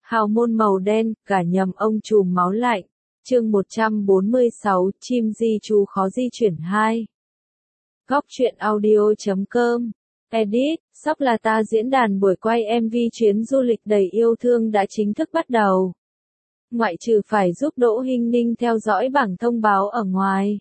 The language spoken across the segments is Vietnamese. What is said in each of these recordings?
Hào môn màu đen, cả nhầm ông trùm máu lạnh. Chương 146, chim di trú khó di chuyển 2. Góc truyện audio.com. Edit, Sóc là ta diễn đàn buổi quay MV chuyến du lịch đầy yêu thương đã chính thức bắt đầu. Ngoại trừ phải giúp Đỗ Hinh Ninh theo dõi bảng thông báo ở ngoài,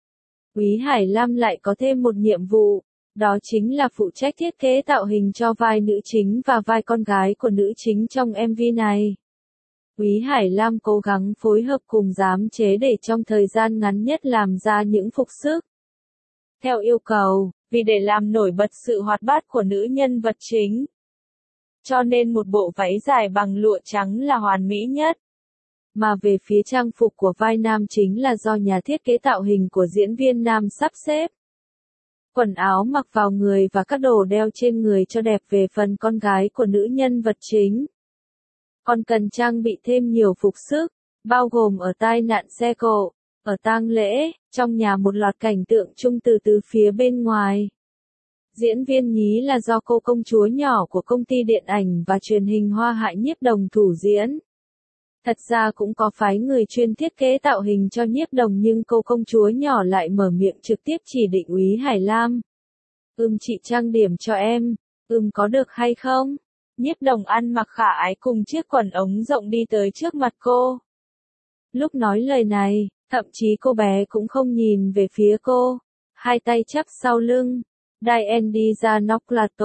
Úy Hải Lam lại có thêm một nhiệm vụ, đó chính là phụ trách thiết kế tạo hình cho vai nữ chính và vai con gái của nữ chính trong MV này. Úy Hải Lam cố gắng phối hợp cùng giám chế để trong thời gian ngắn nhất làm ra những phục sức theo yêu cầu, vì để làm nổi bật sự hoạt bát của nữ nhân vật chính, cho nên một bộ váy dài bằng lụa trắng là hoàn mỹ nhất. Mà về phía trang phục của vai nam chính là do nhà thiết kế tạo hình của diễn viên nam sắp xếp. Quần áo mặc vào người và các đồ đeo trên người cho đẹp về phần con gái của nữ nhân vật chính. Còn cần trang bị thêm nhiều phục sức, bao gồm ở tai nạn xe cộ, ở tang lễ, trong nhà một loạt cảnh tượng chung từ phía bên ngoài. Diễn viên nhí là do cô công chúa nhỏ của công ty điện ảnh và truyền hình Hoa Hạ Nhiếp Đồng thủ diễn. Thật ra cũng có phái người chuyên thiết kế tạo hình cho Nhiếp Đồng nhưng cô công chúa nhỏ lại mở miệng trực tiếp chỉ định Úy Hải Lam. Chị trang điểm cho em, có được hay không? Nhiếp Đồng ăn mặc khả ái cùng chiếc quần ống rộng đi tới trước mặt cô. Lúc nói lời này, thậm chí cô bé cũng không nhìn về phía cô, hai tay chắp sau lưng. Dien đi ra nóc Lato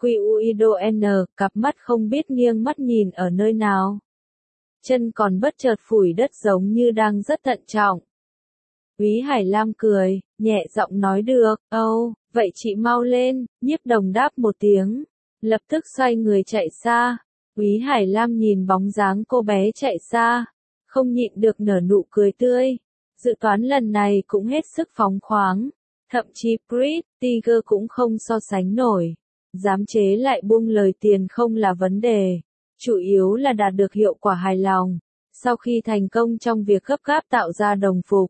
EQUIDON, cặp mắt không biết nghiêng mắt nhìn ở nơi nào. Chân còn bất chợt phủi đất giống như đang rất thận trọng. Úy Hải Lam cười, nhẹ giọng nói được, vậy chị mau lên, Nhiếp Đồng đáp một tiếng, lập tức xoay người chạy xa. Úy Hải Lam nhìn bóng dáng cô bé chạy xa, không nhịn được nở nụ cười tươi. Dự toán lần này cũng hết sức phóng khoáng, thậm chí Pretty Tiger cũng không so sánh nổi. Giám chế lại buông lời tiền không là vấn đề. Chủ yếu là đạt được hiệu quả hài lòng, sau khi thành công trong việc gấp gáp tạo ra đồng phục.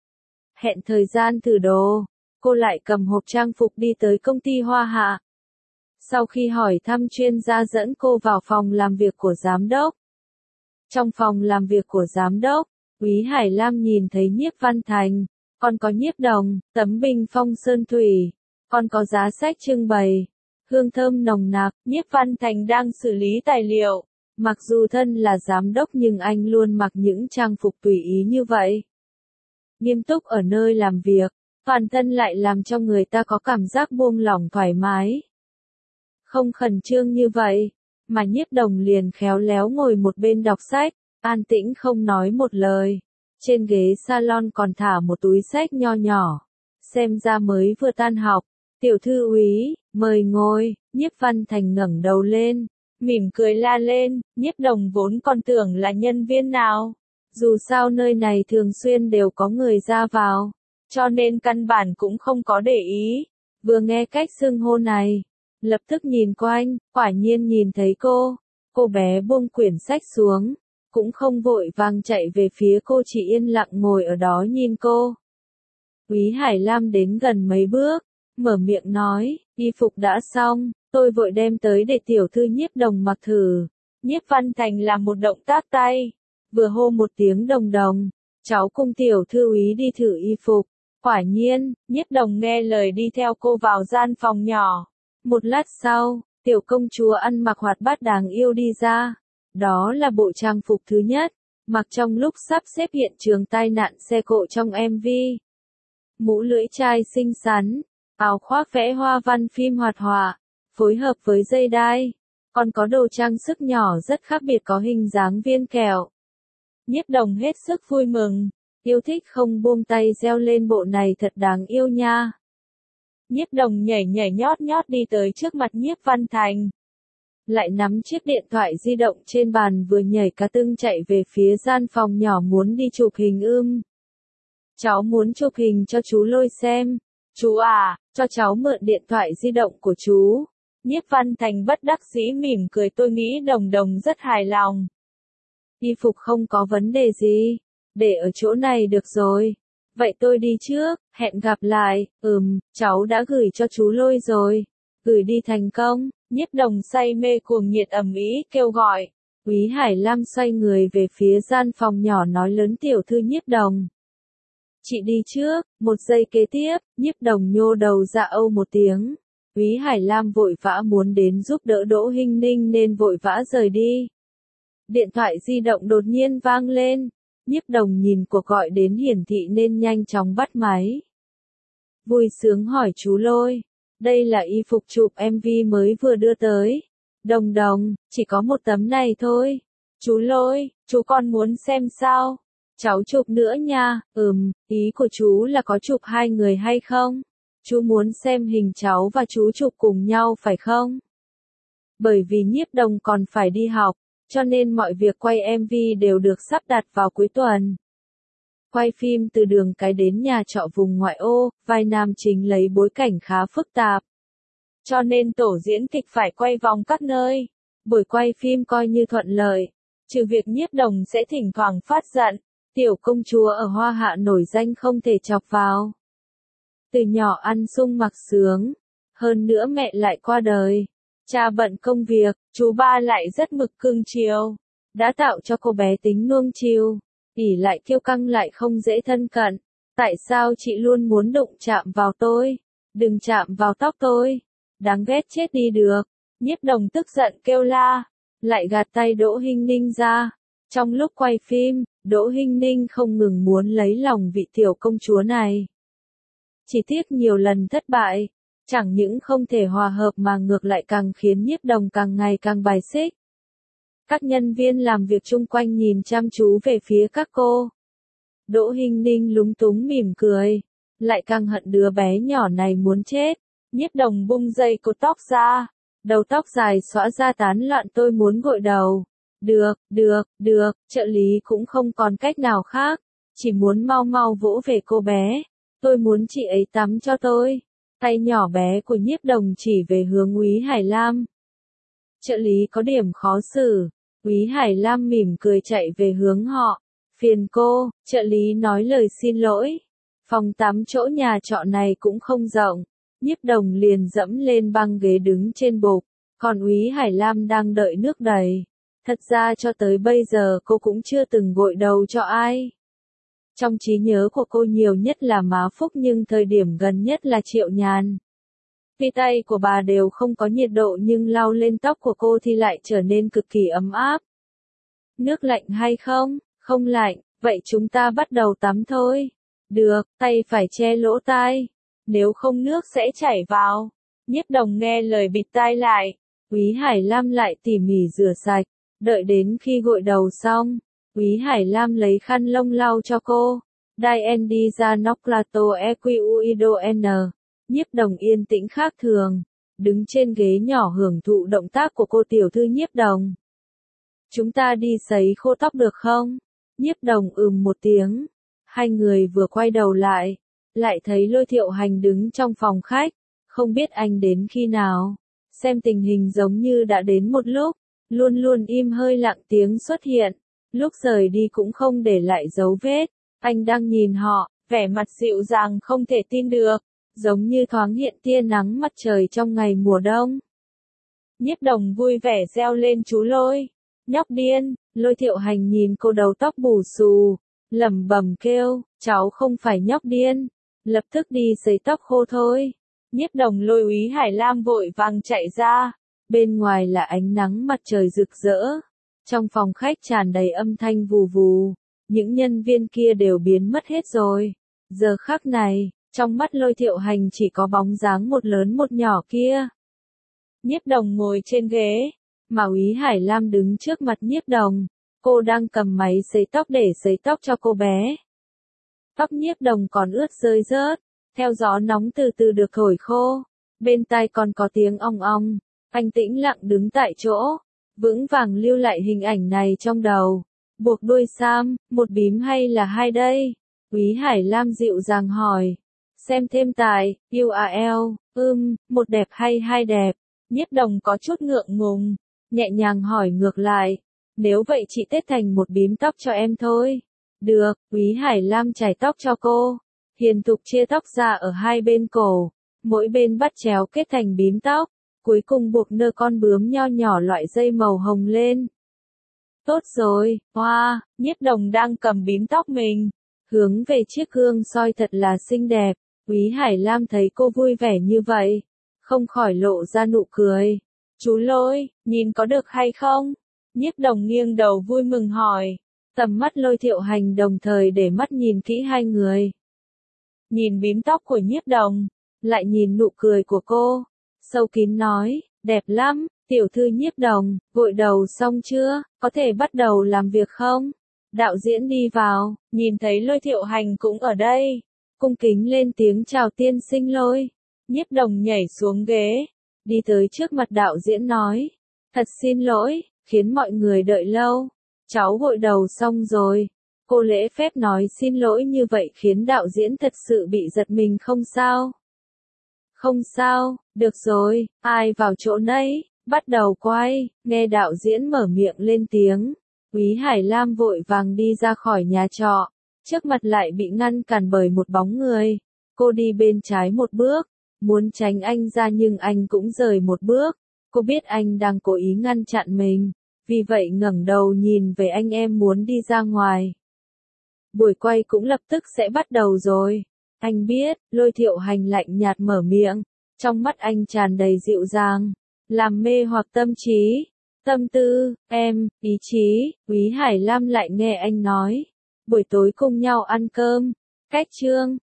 Hẹn thời gian thử đồ, cô lại cầm hộp trang phục đi tới công ty Hoa Hạ. Sau khi hỏi thăm chuyên gia dẫn cô vào phòng làm việc của giám đốc. Trong phòng làm việc của giám đốc, Úy Hải Lam nhìn thấy Nhiếp Văn Thành, còn có Nhiếp Đồng, tấm bình phong sơn thủy, còn có giá sách trưng bày. Hương thơm nồng nặc, Nhiếp Văn Thành đang xử lý tài liệu. Mặc dù thân là giám đốc nhưng anh luôn mặc những trang phục tùy ý như vậy. Nghiêm túc ở nơi làm việc, toàn thân lại làm cho người ta có cảm giác buông lỏng thoải mái. Không khẩn trương như vậy, mà Nhiếp Đồng liền khéo léo ngồi một bên đọc sách, an tĩnh không nói một lời. Trên ghế salon còn thả một túi sách nho nhỏ, xem ra mới vừa tan học. Tiểu thư Úy, mời ngồi. Nhiếp Văn Thành ngẩng đầu lên, mỉm cười la lên. Nhiếp Đồng vốn còn tưởng là nhân viên nào, dù sao nơi này thường xuyên đều có người ra vào, cho nên căn bản cũng không có để ý. Vừa nghe cách xưng hô này, lập tức nhìn quanh, quả nhiên nhìn thấy cô bé buông quyển sách xuống, cũng không vội vàng chạy về phía cô, chỉ yên lặng ngồi ở đó nhìn cô. Úy Hải Lam đến gần mấy bước, mở miệng nói, y phục đã xong, tôi vội đem tới để tiểu thư Nhiếp Đồng mặc thử. Nhiếp Văn Thành làm một động tác tay, vừa hô một tiếng Đồng Đồng, cháu cùng tiểu thư Úy đi thử y phục. Quả nhiên, Nhiếp Đồng nghe lời đi theo cô vào gian phòng nhỏ. Một lát sau, tiểu công chúa ăn mặc hoạt bát đáng yêu đi ra. Đó là bộ trang phục thứ nhất, mặc trong lúc sắp xếp hiện trường tai nạn xe cộ trong MV. Mũ lưỡi chai xinh xắn, áo khoác vẽ hoa văn phim hoạt họa, phối hợp với dây đai, còn có đồ trang sức nhỏ rất khác biệt có hình dáng viên kẹo. Nhiếp Đồng hết sức vui mừng, yêu thích không buông tay reo lên bộ này thật đáng yêu nha. Nhiếp Đồng nhảy nhót đi tới trước mặt Nhiếp Văn Thành. Lại nắm chiếc điện thoại di động trên bàn vừa nhảy cả tưng chạy về phía gian phòng nhỏ muốn đi chụp hình. Cháu muốn chụp hình cho chú Lôi xem. Chú à, cho cháu mượn điện thoại di động của chú. Nhiếp Văn Thành bất đắc dĩ mỉm cười, tôi nghĩ Đồng Đồng rất hài lòng. Y phục không có vấn đề gì, để ở chỗ này được rồi. Vậy tôi đi trước, hẹn gặp lại. Cháu đã gửi cho chú Lôi rồi. Gửi đi thành công. Nhiếp Đồng say mê cuồng nhiệt ầm ĩ kêu gọi. Úy Hải Lam xoay người về phía gian phòng nhỏ nói lớn tiểu thư Nhiếp Đồng. Chị đi trước, một giây kế tiếp, Nhiếp Đồng nhô đầu dạ âu một tiếng. Úy Hải Lam vội vã muốn đến giúp đỡ Đỗ Hinh Ninh nên vội vã rời đi. Điện thoại di động đột nhiên vang lên. Nhiếp Đồng nhìn cuộc gọi đến hiển thị nên nhanh chóng bắt máy. Vui sướng hỏi chú Lôi. Đây là y phục chụp MV mới vừa đưa tới. Đồng Đồng, chỉ có một tấm này thôi. Chú Lôi, chú còn muốn xem sao? Cháu chụp nữa nha. Ý của chú là có chụp hai người hay không? Chú muốn xem hình cháu và chú chụp cùng nhau phải không? Bởi vì Nhiếp Đồng còn phải đi học, cho nên mọi việc quay MV đều được sắp đặt vào cuối tuần. Quay phim từ đường cái đến nhà trọ vùng ngoại ô, vai nam chính lấy bối cảnh khá phức tạp. Cho nên tổ diễn kịch phải quay vòng các nơi. Buổi quay phim coi như thuận lợi, trừ việc Nhiếp Đồng sẽ thỉnh thoảng phát giận, tiểu công chúa ở Hoa Hạ nổi danh không thể chọc vào. Từ nhỏ ăn sung mặc sướng, hơn nữa mẹ lại qua đời. Cha bận công việc, chú ba lại rất mực cưng chiều, đã tạo cho cô bé tính nuông chiều, ỷ lại kiêu căng lại không dễ thân cận. Tại sao chị luôn muốn đụng chạm vào tôi? Đừng chạm vào tóc tôi. Đáng ghét chết đi được. Nhiếp Đồng tức giận kêu la, lại gạt tay Đỗ Hinh Ninh ra. Trong lúc quay phim, Đỗ Hinh Ninh không ngừng muốn lấy lòng vị tiểu công chúa này. Chỉ tiếc nhiều lần thất bại, chẳng những không thể hòa hợp mà ngược lại càng khiến Nhiếp Đồng càng ngày càng bài xích. Các nhân viên làm việc chung quanh nhìn chăm chú về phía các cô. Đỗ Hinh Ninh lúng túng mỉm cười, lại càng hận đứa bé nhỏ này muốn chết. Nhiếp Đồng bung dây cột tóc ra, đầu tóc dài xõa ra tán loạn tôi muốn gội đầu. Được, trợ lý cũng không còn cách nào khác, chỉ muốn mau mau vỗ về cô bé. Tôi muốn chị ấy tắm cho tôi. Tay nhỏ bé của Nhiếp Đồng chỉ về hướng Úy Hải Lam. Trợ lý có điểm khó xử. Úy Hải Lam mỉm cười chạy về hướng họ. Phiền cô, trợ lý nói lời xin lỗi. Phòng tắm chỗ nhà trọ này cũng không rộng. Nhiếp Đồng liền dẫm lên băng ghế đứng trên bục, còn Úy Hải Lam đang đợi nước đầy. Thật ra cho tới bây giờ cô cũng chưa từng gội đầu cho ai. Trong trí nhớ của cô nhiều nhất là Má Phúc nhưng thời điểm gần nhất là Triệu Nhàn. Tuy tay của bà đều không có nhiệt độ nhưng lau lên tóc của cô thì lại trở nên cực kỳ ấm áp. Nước lạnh hay không? Không lạnh, vậy chúng ta bắt đầu tắm thôi. Được, tay phải che lỗ tai. Nếu không nước sẽ chảy vào. Nhiếp Đồng nghe lời bịt tai lại. Úy Hải Lam lại tỉ mỉ rửa sạch. Đợi đến khi gội đầu xong, Úy Hải Lam lấy khăn lông lau cho cô. Dien đi ra Noclato EQUIDO N. Nhiếp Đồng yên tĩnh khác thường, đứng trên ghế nhỏ hưởng thụ động tác của cô tiểu thư Nhiếp Đồng. Chúng ta đi sấy khô tóc được không? Nhiếp Đồng một tiếng. Hai người vừa quay đầu lại thấy Lôi Thiệu Hành đứng trong phòng khách. Không biết anh đến khi nào. Xem tình hình giống như đã đến một lúc. Luôn luôn im hơi lặng tiếng xuất hiện. Lúc rời đi cũng không để lại dấu vết. Anh đang nhìn họ, vẻ mặt dịu dàng không thể tin được. Giống như thoáng hiện tia nắng mặt trời trong ngày mùa đông. Nhiếp Đồng vui vẻ reo lên chú Lôi. Nhóc điên. Lôi Thiệu Hành nhìn cô đầu tóc bù xù, lẩm bẩm kêu, cháu không phải nhóc điên. Lập tức đi sấy tóc khô thôi. Nhiếp Đồng lôi Úy Hải Lam vội vàng chạy ra. Bên ngoài là ánh nắng mặt trời rực rỡ. Trong phòng khách tràn đầy âm thanh vù vù. Những nhân viên kia đều biến mất hết rồi. Giờ khắc này, trong mắt Lôi Thiệu Hành chỉ có bóng dáng một lớn một nhỏ kia. Nhiếp Đồng ngồi trên ghế, mà Úy Hải Lam đứng trước mặt Nhiếp Đồng. Cô đang cầm máy sấy tóc để sấy tóc cho cô bé. Tóc Nhiếp Đồng còn ướt rơi rớt, theo gió nóng từ từ được thổi khô. Bên tai còn có tiếng ong ong. Anh tĩnh lặng đứng tại chỗ, vững vàng lưu lại hình ảnh này trong đầu. Buộc đuôi sam, một bím hay là hai đây? Úy Hải Lam dịu dàng hỏi. Xem thêm tài, URL, một đẹp hay hai đẹp? Nhiếp Đồng có chút ngượng ngùng, nhẹ nhàng hỏi ngược lại. Nếu vậy chị tết thành một bím tóc cho em thôi. Được, Úy Hải Lam chải tóc cho cô. Hiền thục chia tóc ra ở hai bên cổ, mỗi bên bắt chéo kết thành bím tóc. Cuối cùng buộc nơ con bướm nho nhỏ loại dây màu hồng lên. Tốt rồi, hoa, Nhiếp Đồng đang cầm bím tóc mình, hướng về chiếc gương soi thật là xinh đẹp. Quý Hải Lam thấy cô vui vẻ như vậy, không khỏi lộ ra nụ cười. Chú Lôi, nhìn có được hay không? Nhiếp Đồng nghiêng đầu vui mừng hỏi. Tầm mắt Lôi Thiệu Hành đồng thời để mắt nhìn kỹ hai người. Nhìn bím tóc của Nhiếp Đồng, lại nhìn nụ cười của cô. Sâu kín nói, đẹp lắm, tiểu thư Nhiếp Đồng, gội đầu xong chưa, có thể bắt đầu làm việc không? Đạo diễn đi vào, nhìn thấy Lôi Thiệu Hành cũng ở đây. Cung kính lên tiếng chào tiên sinh Lôi. Nhiếp Đồng nhảy xuống ghế, đi tới trước mặt đạo diễn nói. Thật xin lỗi, khiến mọi người đợi lâu. Cháu gội đầu xong rồi. Cô lễ phép nói xin lỗi như vậy khiến đạo diễn thật sự bị giật mình không sao. Không sao, được rồi, ai vào chỗ nấy, bắt đầu quay, nghe đạo diễn mở miệng lên tiếng. Quý Hải Lam vội vàng đi ra khỏi nhà trọ, trước mặt lại bị ngăn cản bởi một bóng người. Cô đi bên trái một bước, muốn tránh anh ra nhưng anh cũng rời một bước. Cô biết anh đang cố ý ngăn chặn mình, vì vậy ngẩng đầu nhìn về anh em muốn đi ra ngoài. Buổi quay cũng lập tức sẽ bắt đầu rồi. Anh biết, Lôi Thiệu Hành lạnh nhạt mở miệng, trong mắt anh tràn đầy dịu dàng, làm mê hoặc tâm trí, tâm tư, ý chí. Quý Hải Lam lại nghe anh nói, buổi tối cùng nhau ăn cơm, cách chương.